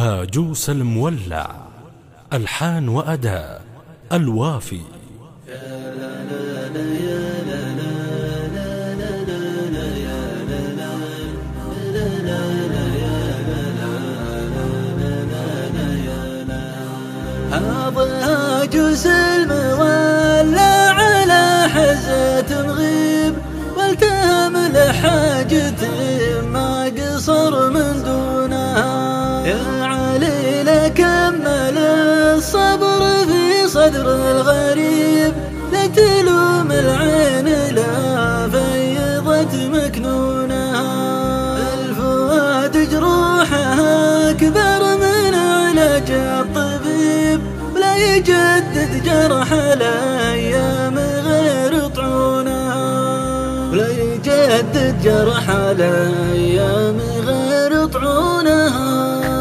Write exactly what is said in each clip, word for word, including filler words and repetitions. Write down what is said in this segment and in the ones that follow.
هاجوس المولع. ألحان وأداء الوافي. هذا هاجوس المولع على حزة غيب، والتهم لحاجة ما قصر من دونها. يا علي كمل الصبر في صدر الغريب، لا تلوم العين لا فيضت مكنونها. الفؤاد جروحها أكبر من علاج الطبيب، ولا يجدد جرح الأيام غير طعونها. ولا يجدد جرح الأيام غير طعونها.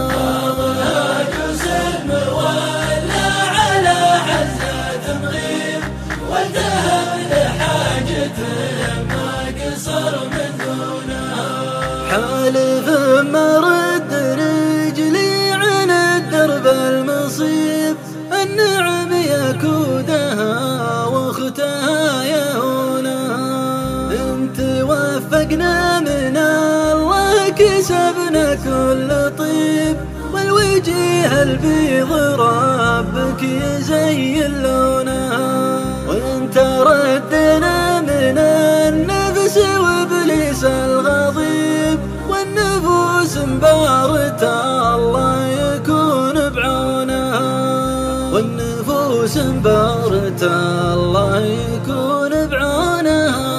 هاجوس المولع على حزة غيب، والتهم لحاجة ما قصر من دونها. حالف ما رد رجلي عن الدرب المصيب، النعم يكودها واختها يهونها. إن توفقنا من الله كسبنا كل طيب، والوجه البيض ربك يزين لونها. وإن تردنا من النفس وابليس الغضيب، والنفوس مبارة الله يكون بعونها. والنفوس مبارة الله يكون بعونها.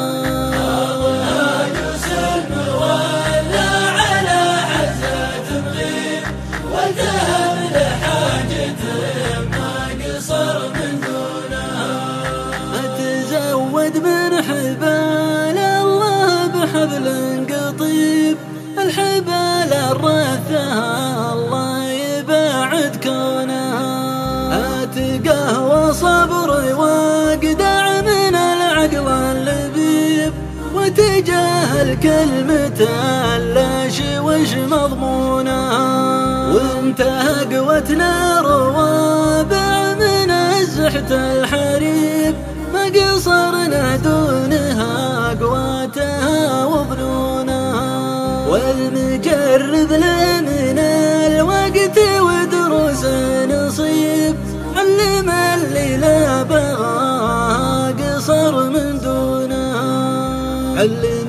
هاجوس المولع على حزة غيب، والتهم لحاجة ما قصر من دونها. أتزود من حبال الله بحبل قطيب، الحبال الرثها الله يبعد كونها. أتقهوى صبري واقدع من العقل اللبيب، وتجاهل كلمة اللاش وش مضمونها. وانت قوتنا روابع من الزحت الحريب، ما قصرنا دونها قواتها وظنونها. والمجرب لمن الوقت ودروس نصيب، علم اللي لا بغاها قصر من دونها.